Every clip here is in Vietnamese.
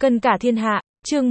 Cân cả thiên hạ, chương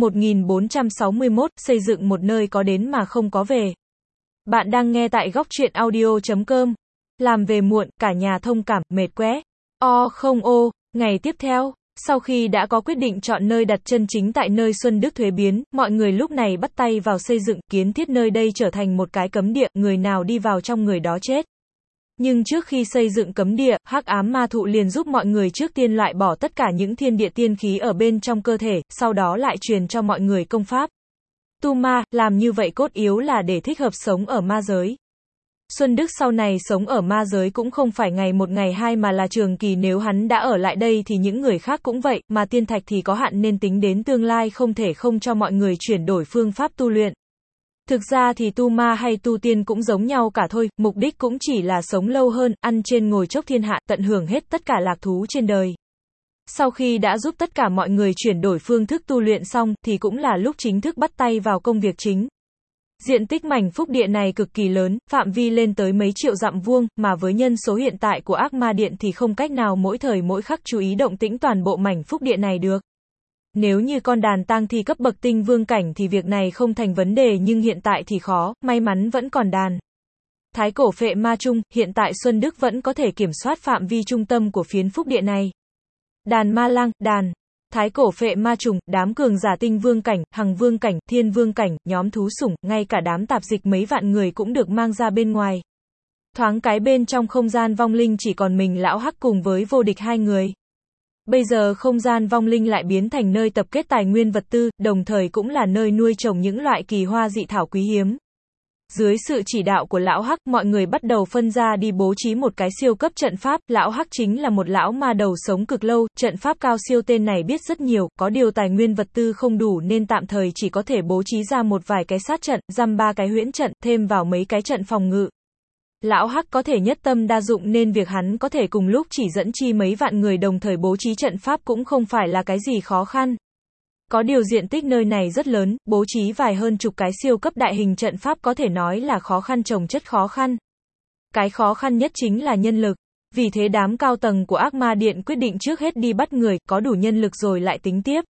1461, xây dựng một nơi có đến mà không có về. Bạn đang nghe tại góc truyện audio.com. Làm về muộn, cả nhà thông cảm, mệt quá. Không ô, ngày tiếp theo, sau khi đã có quyết định chọn nơi đặt chân chính tại nơi Xuân Đức thuế biến, mọi người lúc này bắt tay vào xây dựng, kiến thiết nơi đây trở thành một cái cấm địa, người nào đi vào trong người đó chết. Nhưng trước khi xây dựng cấm địa, Hắc Ám Ma Thụ liền giúp mọi người trước tiên loại bỏ tất cả những thiên địa tiên khí ở bên trong cơ thể, sau đó lại truyền cho mọi người công pháp tu ma, làm như vậy cốt yếu là để thích hợp sống ở ma giới. Xuân Đức sau này sống ở ma giới cũng không phải ngày một ngày hai mà là trường kỳ, nếu hắn đã ở lại đây thì những người khác cũng vậy, mà tiên thạch thì có hạn nên tính đến tương lai không thể không cho mọi người chuyển đổi phương pháp tu luyện. Thực ra thì tu ma hay tu tiên cũng giống nhau cả thôi, mục đích cũng chỉ là sống lâu hơn, ăn trên ngồi chốc thiên hạ, tận hưởng hết tất cả lạc thú trên đời. Sau khi đã giúp tất cả mọi người chuyển đổi phương thức tu luyện xong, thì cũng là lúc chính thức bắt tay vào công việc chính. Diện tích mảnh phúc địa này cực kỳ lớn, phạm vi lên tới mấy triệu dặm vuông, mà với nhân số hiện tại của Ác Ma Điện thì không cách nào mỗi thời mỗi khắc chú ý động tĩnh toàn bộ mảnh phúc địa này được. Nếu như con đàn tang thi cấp bậc tinh vương cảnh thì việc này không thành vấn đề, nhưng hiện tại thì khó, may mắn vẫn còn đàn Thái Cổ Phệ Ma Trung, hiện tại Xuân Đức vẫn có thể kiểm soát phạm vi trung tâm của phiến phúc địa này. Đàn Ma Lang, đàn Thái Cổ Phệ Ma Trùng, đám cường giả tinh vương cảnh, hằng vương cảnh, thiên vương cảnh, nhóm thú sủng, ngay cả đám tạp dịch mấy vạn người cũng được mang ra bên ngoài. Thoáng cái bên trong không gian vong linh chỉ còn mình Lão Hắc cùng với Vô Địch hai người. Bây giờ không gian vong linh lại biến thành nơi tập kết tài nguyên vật tư, đồng thời cũng là nơi nuôi trồng những loại kỳ hoa dị thảo quý hiếm. Dưới sự chỉ đạo của Lão Hắc, mọi người bắt đầu phân ra đi bố trí một cái siêu cấp trận pháp. Lão Hắc chính là một lão ma đầu sống cực lâu, trận pháp cao siêu tên này biết rất nhiều, có điều tài nguyên vật tư không đủ nên tạm thời chỉ có thể bố trí ra một vài cái sát trận, dăm ba cái huyễn trận, thêm vào mấy cái trận phòng ngự. Lão Hắc có thể nhất tâm đa dụng nên việc hắn có thể cùng lúc chỉ dẫn chi mấy vạn người đồng thời bố trí trận pháp cũng không phải là cái gì khó khăn. Có điều diện tích nơi này rất lớn, bố trí vài hơn chục cái siêu cấp đại hình trận pháp có thể nói là khó khăn chồng chất khó khăn. Cái khó khăn nhất chính là nhân lực. Vì thế đám cao tầng của Ác Ma Điện quyết định trước hết đi bắt người, có đủ nhân lực rồi lại tính tiếp.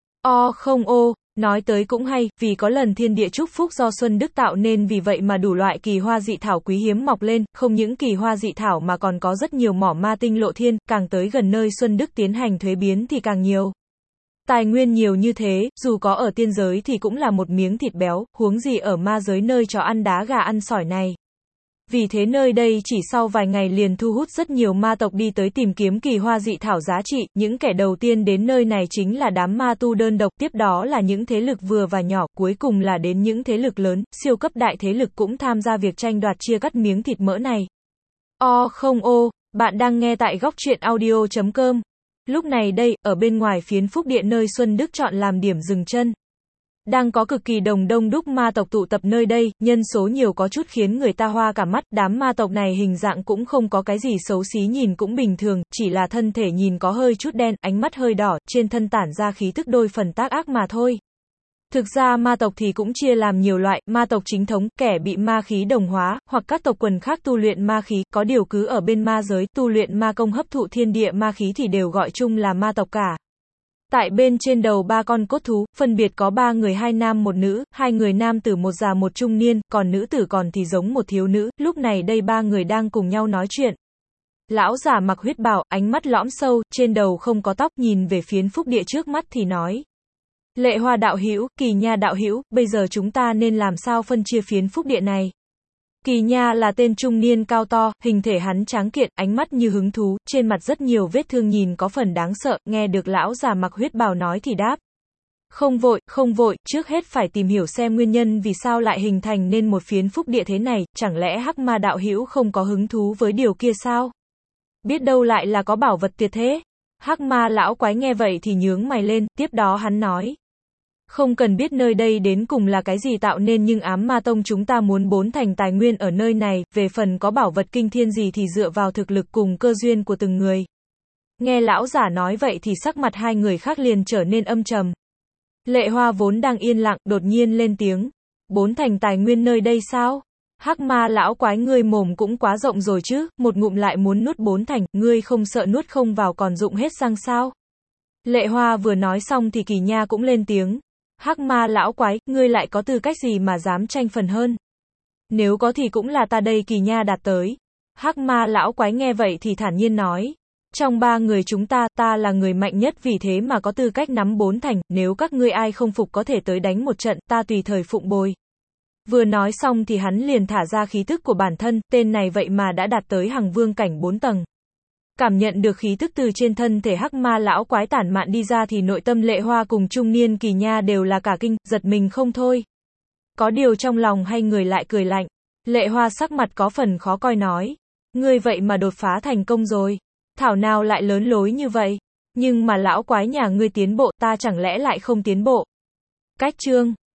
Không ô, nói tới cũng hay, vì có lần thiên địa chúc phúc do Xuân Đức tạo nên vì vậy mà đủ loại kỳ hoa dị thảo quý hiếm mọc lên, không những kỳ hoa dị thảo mà còn có rất nhiều mỏ ma tinh lộ thiên, càng tới gần nơi Xuân Đức tiến hành thuế biến thì càng nhiều. Tài nguyên nhiều như thế, dù có ở tiên giới thì cũng là một miếng thịt béo, huống gì ở ma giới nơi chó ăn đá gà ăn sỏi này. Vì thế nơi đây chỉ sau vài ngày liền thu hút rất nhiều ma tộc đi tới tìm kiếm kỳ hoa dị thảo giá trị, những kẻ đầu tiên đến nơi này chính là đám ma tu đơn độc, tiếp đó là những thế lực vừa và nhỏ, cuối cùng là đến những thế lực lớn, siêu cấp đại thế lực cũng tham gia việc tranh đoạt chia cắt miếng thịt mỡ này. Không ô, bạn đang nghe tại góc truyện audio.com. Lúc này đây, ở bên ngoài phiến phúc địa nơi Xuân Đức chọn làm điểm dừng chân, đang có cực kỳ đông đúc ma tộc tụ tập nơi đây, nhân số nhiều có chút khiến người ta hoa cả mắt, đám ma tộc này hình dạng cũng không có cái gì xấu xí, nhìn cũng bình thường, chỉ là thân thể nhìn có hơi chút đen, ánh mắt hơi đỏ, trên thân tản ra khí tức đôi phần tác ác mà thôi. Thực ra ma tộc thì cũng chia làm nhiều loại, ma tộc chính thống, kẻ bị ma khí đồng hóa, hoặc các tộc quần khác tu luyện ma khí, có điều cứ ở bên ma giới, tu luyện ma công hấp thụ thiên địa ma khí thì đều gọi chung là ma tộc cả. Tại bên trên đầu ba con cốt thú, phân biệt có ba người, hai nam một nữ, hai người nam tử một già một trung niên, còn nữ tử còn thì giống một thiếu nữ, lúc này đây ba người đang cùng nhau nói chuyện. Lão giả mặc huyết bào, ánh mắt lõm sâu, trên đầu không có tóc, nhìn về phiến phúc địa trước mắt thì nói: Lệ Hoa đạo hữu, Kỳ Nha đạo hữu, bây giờ chúng ta nên làm sao phân chia phiến phúc địa này? Kỳ Nha là tên trung niên cao to, hình thể hắn tráng kiện, ánh mắt như hứng thú, trên mặt rất nhiều vết thương nhìn có phần đáng sợ, nghe được lão già mặc huyết bào nói thì đáp: Không vội, trước hết phải tìm hiểu xem nguyên nhân vì sao lại hình thành nên một phiến phúc địa thế này, chẳng lẽ Hắc Ma đạo hữu không có hứng thú với điều kia sao? Biết đâu lại là có bảo vật tuyệt thế. Hắc Ma lão quái nghe vậy thì nhướng mày lên, tiếp đó hắn nói: Không cần biết nơi đây đến cùng là cái gì tạo nên, nhưng Ám Ma Tông chúng ta muốn bốn thành tài nguyên ở nơi này, về phần có bảo vật kinh thiên gì thì dựa vào thực lực cùng cơ duyên của từng người. Nghe lão giả nói vậy thì sắc mặt hai người khác liền trở nên âm trầm. Lệ Hoa vốn đang yên lặng, đột nhiên lên tiếng: Bốn thành tài nguyên nơi đây sao? Hắc Ma lão quái, ngươi mồm cũng quá rộng rồi chứ, một ngụm lại muốn nuốt bốn thành, ngươi không sợ nuốt không vào còn dụng hết răng sao? Lệ Hoa vừa nói xong thì Kỳ Nha cũng lên tiếng. Hắc ma lão quái, ngươi lại có tư cách gì mà dám tranh phần hơn? Nếu có thì cũng là ta đây, Kỳ Nha đạt tới. Hắc ma lão quái nghe vậy thì thản nhiên nói. Trong 3 người chúng ta, ta là người mạnh nhất, vì thế mà có tư cách nắm 4 thành, nếu các ngươi ai không phục có thể tới đánh một trận, ta tùy thời phụng bồi. Vừa nói xong thì hắn liền thả ra khí tức của bản thân, tên này vậy mà đã đạt tới Hằng Vương cảnh 4 tầng. Cảm nhận được khí tức từ trên thân thể hắc ma lão quái tản mạn đi ra thì nội tâm Lệ Hoa cùng trung niên Kỳ Nha đều là cả kinh, giật mình không thôi. Có điều trong lòng hai người lại cười lạnh. Lệ Hoa sắc mặt có phần khó coi nói. Ngươi vậy mà đột phá thành công rồi. Thảo nào lại lớn lối như vậy. Nhưng mà lão quái nhà ngươi tiến bộ, ta chẳng lẽ lại không tiến bộ. Cách chương